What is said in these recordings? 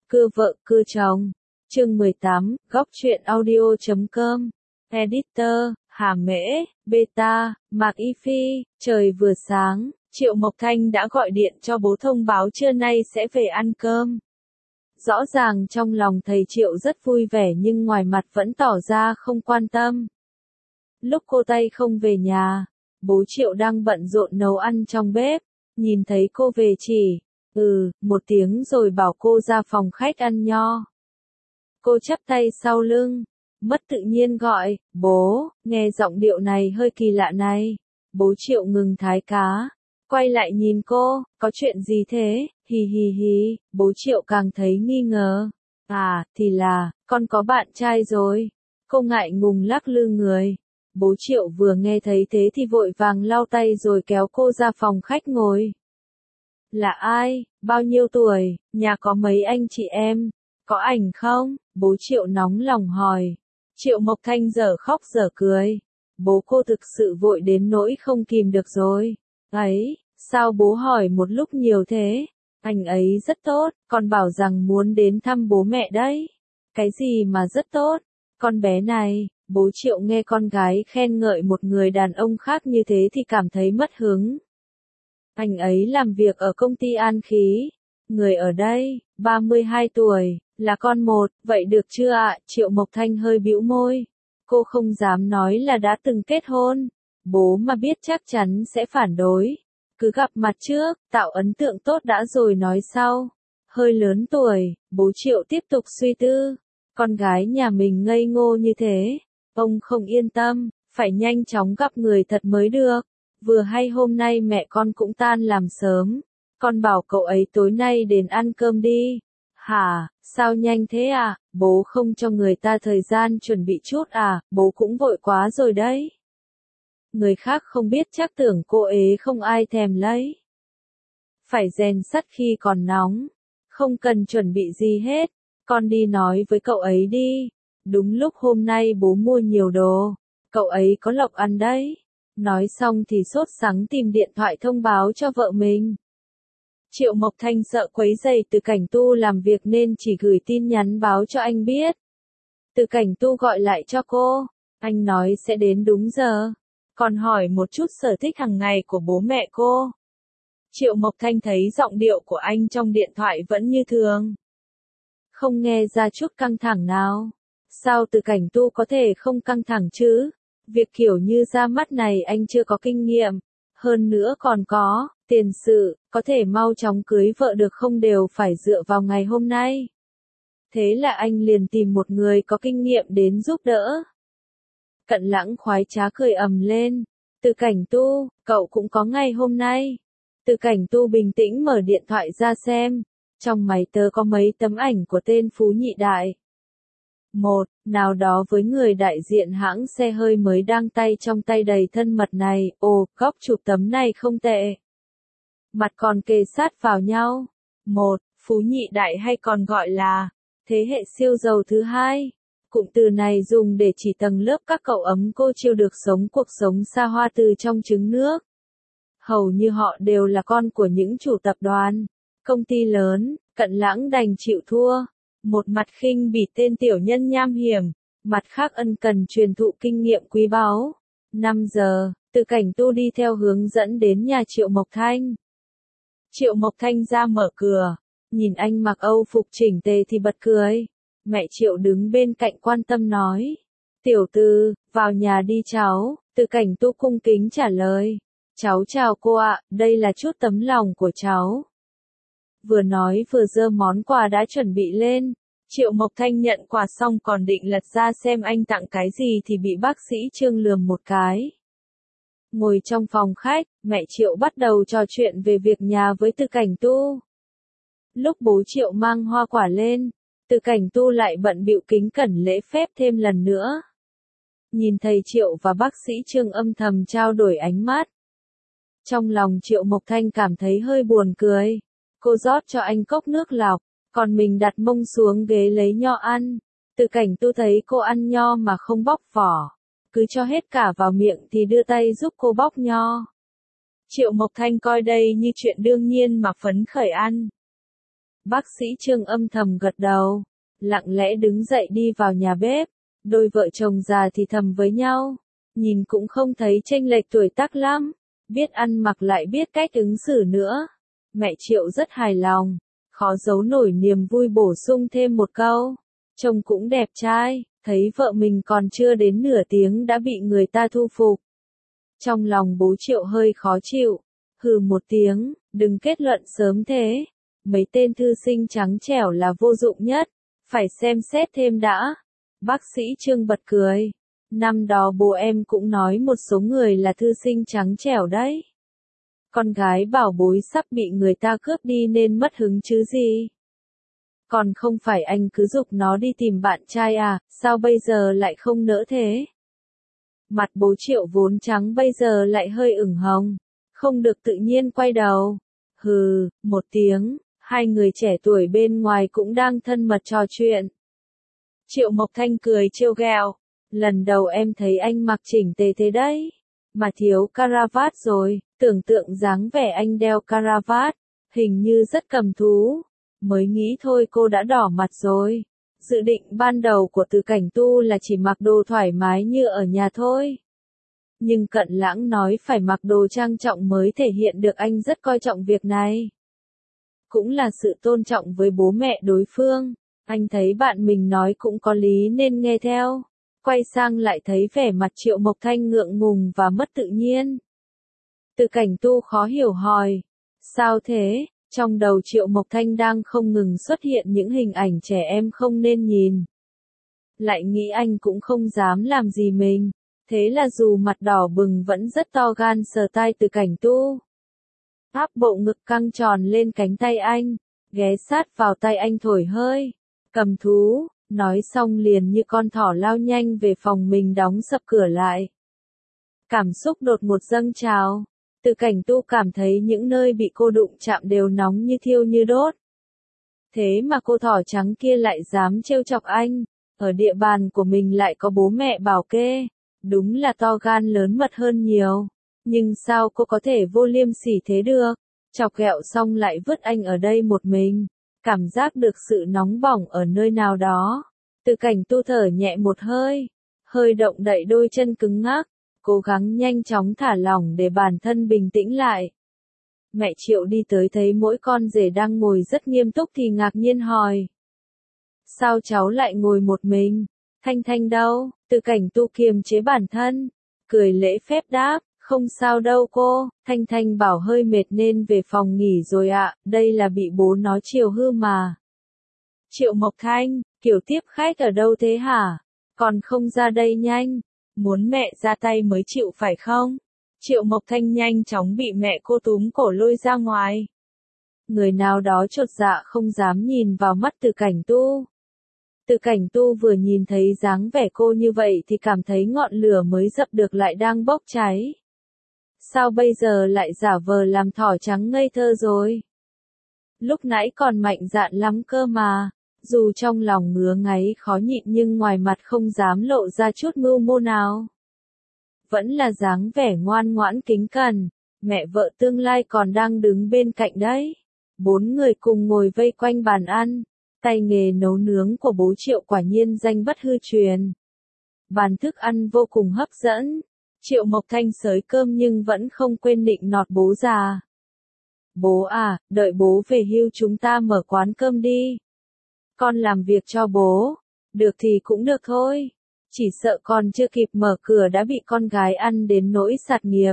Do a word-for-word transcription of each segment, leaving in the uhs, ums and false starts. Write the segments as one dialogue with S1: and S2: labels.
S1: Cưa vợ cưa chồng. Chương mười tám, góc truyện audio chấm com. Editor, Hà Mễ, Beta, Mạc Y Phi. Trời vừa sáng, Triệu Mộc Thanh đã gọi điện cho bố thông báo trưa nay sẽ về ăn cơm. Rõ ràng trong lòng thầy Triệu rất vui vẻ nhưng ngoài mặt vẫn tỏ ra không quan tâm. Lúc cô Tây không về nhà, bố Triệu đang bận rộn nấu ăn trong bếp, nhìn thấy cô về chỉ, ừ, một tiếng rồi bảo cô ra phòng khách ăn nho. Cô chắp tay sau lưng, mất tự nhiên gọi, bố, nghe giọng điệu này hơi kỳ lạ này. Bố Triệu ngừng thái cá, quay lại nhìn cô, có chuyện gì thế, hì hì hì, bố Triệu càng thấy nghi ngờ. À, thì là, con có bạn trai rồi. Cô ngại ngùng lắc lư người. Bố Triệu vừa nghe thấy thế thì vội vàng lau tay rồi kéo cô ra phòng khách ngồi. Là ai, bao nhiêu tuổi, nhà có mấy anh chị em, có ảnh không? Bố Triệu nóng lòng hỏi. Triệu Mộc Thanh dở khóc dở cười. Bố cô thực sự vội đến nỗi không kìm được rồi. Ấy, sao bố hỏi một lúc nhiều thế? Anh ấy rất tốt, con bảo rằng muốn đến thăm bố mẹ đấy. Cái gì mà rất tốt? Con bé này, bố Triệu nghe con gái khen ngợi một người đàn ông khác như thế thì cảm thấy mất hứng. Anh ấy làm việc ở công ty An Khí. Người ở đây, ba mươi hai tuổi, là con một, vậy được chưa ạ? Triệu Mộc Thanh hơi bĩu môi. Cô không dám nói là đã từng kết hôn. Bố mà biết chắc chắn sẽ phản đối. Cứ gặp mặt trước, tạo ấn tượng tốt đã rồi nói sau. Hơi lớn tuổi, bố Triệu tiếp tục suy tư. Con gái nhà mình ngây ngô như thế. Ông không yên tâm, phải nhanh chóng gặp người thật mới được. Vừa hay hôm nay mẹ con cũng tan làm sớm. Con bảo cậu ấy tối nay đến ăn cơm đi. Hả, sao nhanh thế à, bố không cho người ta thời gian chuẩn bị chút à, bố cũng vội quá rồi đấy. Người khác không biết chắc tưởng cô ế không ai thèm lấy. Phải rèn sắt khi còn nóng, không cần chuẩn bị gì hết, con đi nói với cậu ấy đi. Đúng lúc hôm nay bố mua nhiều đồ, cậu ấy có lộc ăn đấy. Nói xong thì sốt sắng tìm điện thoại thông báo cho vợ mình. Triệu Mộc Thanh sợ quấy rầy Từ Cảnh Tu làm việc nên chỉ gửi tin nhắn báo cho anh biết. Từ Cảnh Tu gọi lại cho cô, anh nói sẽ đến đúng giờ, còn hỏi một chút sở thích hàng ngày của bố mẹ cô. Triệu Mộc Thanh thấy giọng điệu của anh trong điện thoại vẫn như thường. Không nghe ra chút căng thẳng nào. Sao Từ Cảnh Tu có thể không căng thẳng chứ? Việc kiểu như ra mắt này anh chưa có kinh nghiệm. Hơn nữa còn có, tiền sự, có thể mau chóng cưới vợ được không đều phải dựa vào ngày hôm nay. Thế là anh liền tìm một người có kinh nghiệm đến giúp đỡ. Cận Lãng khoái trá cười ầm lên. Từ Cảnh Tu, cậu cũng có ngày hôm nay. Từ Cảnh Tu bình tĩnh mở điện thoại ra xem. Trong máy tớ có mấy tấm ảnh của tên Phú Nhị Đại. Một, nào đó với người đại diện hãng xe hơi mới đang tay trong tay đầy thân mật này, ồ, góc chụp tấm này không tệ. Mặt còn kề sát vào nhau. Một, Phú Nhị Đại hay còn gọi là thế hệ siêu giàu thứ hai. Cụm từ này dùng để chỉ tầng lớp các cậu ấm cô chiêu được sống cuộc sống xa hoa từ trong trứng nước. Hầu như họ đều là con của những chủ tập đoàn, công ty lớn. Cận Lãng đành chịu thua. Một mặt khinh bỉ tên tiểu nhân nham hiểm, mặt khác ân cần truyền thụ kinh nghiệm quý báu. năm giờ, Từ Cảnh Tu đi theo hướng dẫn đến nhà Triệu Mộc Thanh. Triệu Mộc Thanh ra mở cửa, nhìn anh mặc Âu phục chỉnh tề thì bật cười. Mẹ Triệu đứng bên cạnh quan tâm nói. Tiểu Từ, vào nhà đi cháu. Từ Cảnh Tu cung kính trả lời. Cháu chào cô ạ, đây là chút tấm lòng của cháu. Vừa nói vừa giơ món quà đã chuẩn bị lên. Triệu Mộc Thanh nhận quà xong còn định lật ra xem anh tặng cái gì thì bị bác sĩ Trương lườm một cái. Ngồi trong phòng khách, mẹ Triệu bắt đầu trò chuyện về việc nhà với Từ Cảnh Tu. Lúc bố Triệu mang hoa quả lên, Từ Cảnh Tu lại bận bịu kính cẩn lễ phép thêm lần nữa. Nhìn thầy Triệu và bác sĩ Trương âm thầm trao đổi ánh mắt. Trong lòng Triệu Mộc Thanh cảm thấy hơi buồn cười. Cô rót cho anh cốc nước lọc, còn mình đặt mông xuống ghế lấy nho ăn. Từ Cảnh Tu thấy cô ăn nho mà không bóc vỏ, cứ cho hết cả vào miệng thì đưa tay giúp cô bóc nho. Triệu Mộc Thanh coi đây như chuyện đương nhiên mà phấn khởi ăn. Bác sĩ Trương âm thầm gật đầu, lặng lẽ đứng dậy đi vào nhà bếp. Đôi vợ chồng già thì thầm với nhau, nhìn cũng không thấy chênh lệch tuổi tác lắm, biết ăn mặc lại biết cách ứng xử nữa. Mẹ Triệu rất hài lòng, khó giấu nổi niềm vui bổ sung thêm một câu, trông cũng đẹp trai, thấy vợ mình còn chưa đến nửa tiếng đã bị người ta thu phục. Trong lòng bố Triệu hơi khó chịu, hừ một tiếng, đừng kết luận sớm thế, mấy tên thư sinh trắng trẻo là vô dụng nhất, phải xem xét thêm đã. Bác sĩ Trương bật cười, năm đó bố em cũng nói một số người là thư sinh trắng trẻo đấy. Con gái bảo bối sắp bị người ta cướp đi nên mất hứng chứ gì. Còn không phải anh cứ giục nó đi tìm bạn trai à, sao bây giờ lại không nỡ thế? Mặt bố Triệu vốn trắng bây giờ lại hơi ửng hồng, không được tự nhiên quay đầu. Hừ, một tiếng, hai người trẻ tuổi bên ngoài cũng đang thân mật trò chuyện. Triệu Mộc Thanh cười trêu ghẹo, lần đầu em thấy anh mặc chỉnh tề thế đấy, mà thiếu caravat rồi, tưởng tượng dáng vẻ anh đeo caravat, hình như rất cầm thú. Mới nghĩ thôi cô đã đỏ mặt rồi. Dự định ban đầu của Từ Cảnh Tu là chỉ mặc đồ thoải mái như ở nhà thôi. Nhưng Cận Lãng nói phải mặc đồ trang trọng mới thể hiện được anh rất coi trọng việc này. Cũng là sự tôn trọng với bố mẹ đối phương, anh thấy bạn mình nói cũng có lý nên nghe theo. Quay sang lại thấy vẻ mặt Triệu Mộc Thanh ngượng ngùng và mất tự nhiên. Từ Cảnh Tu khó hiểu hỏi, sao thế? Trong đầu Triệu Mộc Thanh đang không ngừng xuất hiện những hình ảnh trẻ em không nên nhìn. Lại nghĩ anh cũng không dám làm gì mình, thế là dù mặt đỏ bừng vẫn rất to gan sờ tai Từ Cảnh Tu. Áp bộ ngực căng tròn lên cánh tay anh, ghé sát vào tay anh thổi hơi. Cầm thú, nói xong liền như con thỏ lao nhanh về phòng mình đóng sập cửa lại. Cảm xúc đột ngột dâng trào. Từ Cảnh Tu cảm thấy những nơi bị cô đụng chạm đều nóng như thiêu như đốt. Thế mà cô thỏ trắng kia lại dám trêu chọc anh, ở địa bàn của mình lại có bố mẹ bảo kê, đúng là to gan lớn mật hơn nhiều. Nhưng sao cô có thể vô liêm sỉ thế được, chọc ghẹo xong lại vứt anh ở đây một mình, cảm giác được sự nóng bỏng ở nơi nào đó. Từ Cảnh Tu thở nhẹ một hơi, hơi động đậy đôi chân cứng ngắc. Cố gắng nhanh chóng thả lỏng để bản thân bình tĩnh lại. Mẹ Triệu đi tới thấy mỗi con rể đang ngồi rất nghiêm túc thì ngạc nhiên hỏi. Sao cháu lại ngồi một mình? Thanh Thanh đâu? Từ Cảnh Tu kiềm chế bản thân, cười lễ phép đáp, không sao đâu cô, Thanh Thanh bảo hơi mệt nên về phòng nghỉ rồi ạ, đây là bị bố nó chiều hư mà. Triệu Mộc Thanh, kiểu tiếp khách ở đâu thế hả? Còn không ra đây nhanh. Muốn mẹ ra tay mới chịu phải không? Triệu Mộc Thanh nhanh chóng bị mẹ cô túm cổ lôi ra ngoài. Người nào đó chột dạ không dám nhìn vào mắt Từ Cảnh Tu. Từ Cảnh Tu vừa nhìn thấy dáng vẻ cô như vậy thì cảm thấy ngọn lửa mới dập được lại đang bốc cháy. Sao bây giờ lại giả vờ làm thỏ trắng ngây thơ rồi? Lúc nãy còn mạnh dạn lắm cơ mà. Dù trong lòng ngứa ngáy khó nhịn nhưng ngoài mặt không dám lộ ra chút mưu mô nào. Vẫn là dáng vẻ ngoan ngoãn kính cẩn, mẹ vợ tương lai còn đang đứng bên cạnh đấy. Bốn người cùng ngồi vây quanh bàn ăn, tay nghề nấu nướng của bố Triệu quả nhiên danh bất hư truyền. Bàn thức ăn vô cùng hấp dẫn, Triệu Mộc Thanh xới cơm nhưng vẫn không quên nịnh nọt bố già. Bố à, đợi bố về hưu chúng ta mở quán cơm đi. Con làm việc cho bố, được thì cũng được thôi, chỉ sợ con chưa kịp mở cửa đã bị con gái ăn đến nỗi sạt nghiệp.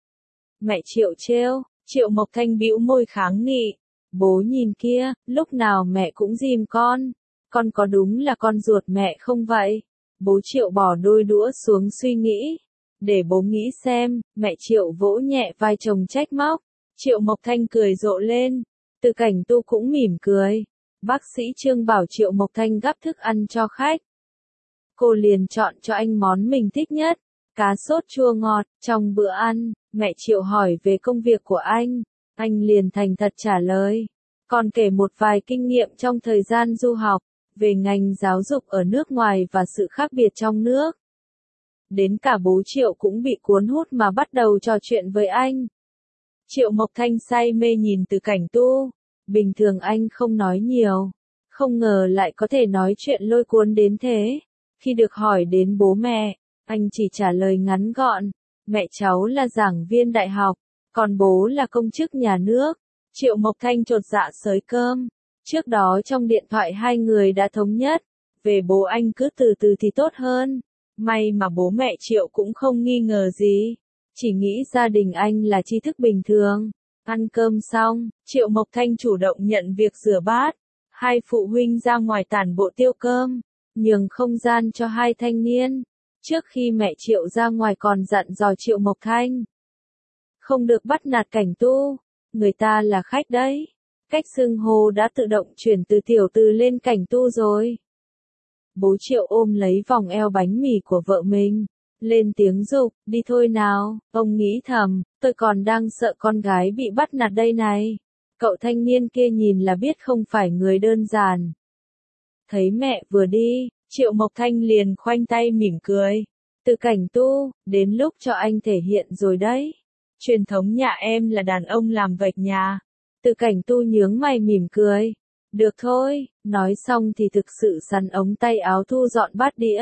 S1: Mẹ Triệu trêu, Triệu Mộc Thanh bĩu môi kháng nghị, bố nhìn kia, lúc nào mẹ cũng dìm con, con có đúng là con ruột mẹ không vậy? Bố Triệu bỏ đôi đũa xuống suy nghĩ, để bố nghĩ xem, mẹ Triệu vỗ nhẹ vai chồng trách móc, Triệu Mộc Thanh cười rộ lên, Từ Cảnh Tu cũng mỉm cười. Bác sĩ Trương bảo Triệu Mộc Thanh gắp thức ăn cho khách. Cô liền chọn cho anh món mình thích nhất, cá sốt chua ngọt. Trong bữa ăn, mẹ Triệu hỏi về công việc của anh, anh liền thành thật trả lời. Còn kể một vài kinh nghiệm trong thời gian du học, về ngành giáo dục ở nước ngoài và sự khác biệt trong nước. Đến cả bố Triệu cũng bị cuốn hút mà bắt đầu trò chuyện với anh. Triệu Mộc Thanh say mê nhìn Từ Cảnh Tu. Bình thường anh không nói nhiều, không ngờ lại có thể nói chuyện lôi cuốn đến thế. Khi được hỏi đến bố mẹ, anh chỉ trả lời ngắn gọn, mẹ cháu là giảng viên đại học, còn bố là công chức nhà nước. Triệu Mộc Thanh chột dạ xới cơm. Trước đó trong điện thoại hai người đã thống nhất, về bố anh cứ từ từ thì tốt hơn. May mà bố mẹ Triệu cũng không nghi ngờ gì, chỉ nghĩ gia đình anh là tri thức bình thường. Ăn cơm xong, Triệu Mộc Thanh chủ động nhận việc rửa bát. Hai phụ huynh ra ngoài tản bộ tiêu cơm, nhường không gian cho hai thanh niên. Trước khi mẹ Triệu ra ngoài còn dặn dò Triệu Mộc Thanh, không được bắt nạt Cảnh Tu, người ta là khách đấy. Cách xưng hô đã tự động chuyển từ tiểu từ lên Cảnh Tu rồi. Bố Triệu ôm lấy vòng eo bánh mì của vợ mình, lên tiếng giục, đi thôi nào. Ông nghĩ thầm, tôi còn đang sợ con gái bị bắt nạt đây này. Cậu thanh niên kia nhìn là biết không phải người đơn giản. Thấy mẹ vừa đi, Triệu Mộc Thanh liền khoanh tay mỉm cười. Từ Cảnh Tu, đến lúc cho anh thể hiện rồi đấy. Truyền thống nhà em là đàn ông làm vạch nhà. Từ Cảnh Tu nhướng mày mỉm cười. Được thôi, nói xong thì thực sự sắn ống tay áo thu dọn bát đĩa.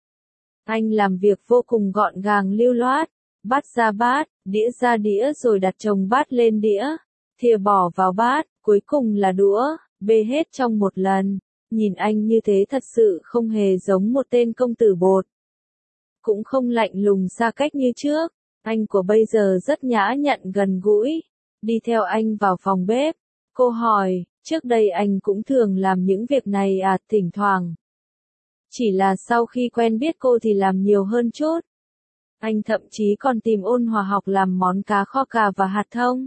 S1: Anh làm việc vô cùng gọn gàng lưu loát. Bát ra bát, đĩa ra đĩa rồi đặt chồng bát lên đĩa. Thìa bỏ vào bát, cuối cùng là đũa, bê hết trong một lần. Nhìn anh như thế thật sự không hề giống một tên công tử bột. Cũng không lạnh lùng xa cách như trước. Anh của bây giờ rất nhã nhặn gần gũi. Đi theo anh vào phòng bếp. Cô hỏi, trước đây anh cũng thường làm những việc này à? Thỉnh thoảng. Chỉ là sau khi quen biết cô thì làm nhiều hơn chút. Anh thậm chí còn tìm Ôn Hòa học làm món cá kho cà và hạt thông.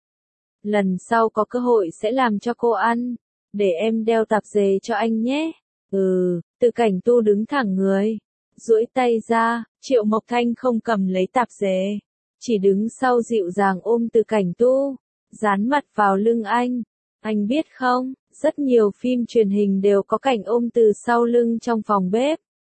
S1: Lần sau có cơ hội sẽ làm cho cô ăn. Để em đeo tạp dề cho anh nhé. Ừ, Từ Cảnh Tu đứng thẳng người. Duỗi tay ra, Triệu Mộc Thanh không cầm lấy tạp dề. Chỉ đứng sau dịu dàng ôm Từ Cảnh Tu. Dán mặt vào lưng anh. Anh biết không, rất nhiều phim truyền hình đều có cảnh ôm từ sau lưng trong phòng bếp.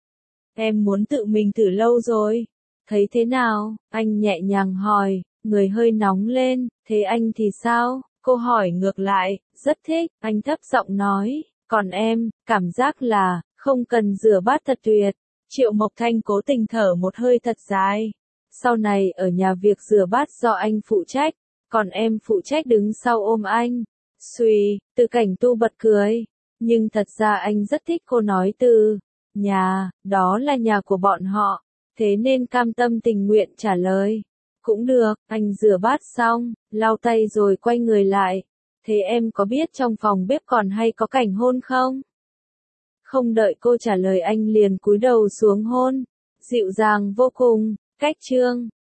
S1: Em muốn tự mình thử lâu rồi. Thấy thế nào? Anh nhẹ nhàng hỏi, người hơi nóng lên. Thế anh thì sao? Cô hỏi ngược lại, rất thích. Anh thấp giọng nói, còn em, cảm giác là, không cần rửa bát thật tuyệt. Triệu Mộc Thanh cố tình thở một hơi thật dài. Sau này ở nhà việc rửa bát do anh phụ trách, còn em phụ trách đứng sau ôm anh. Xuy, Từ Cảnh Tu bật cười. Nhưng thật ra anh rất thích cô nói từ nhà, đó là nhà của bọn họ. Thế nên cam tâm tình nguyện trả lời. Cũng được, anh rửa bát xong, lau tay rồi quay người lại. Thế em có biết trong phòng bếp còn hay có cảnh hôn không? Không đợi cô trả lời anh liền cúi đầu xuống hôn. Dịu dàng vô cùng. Cách chương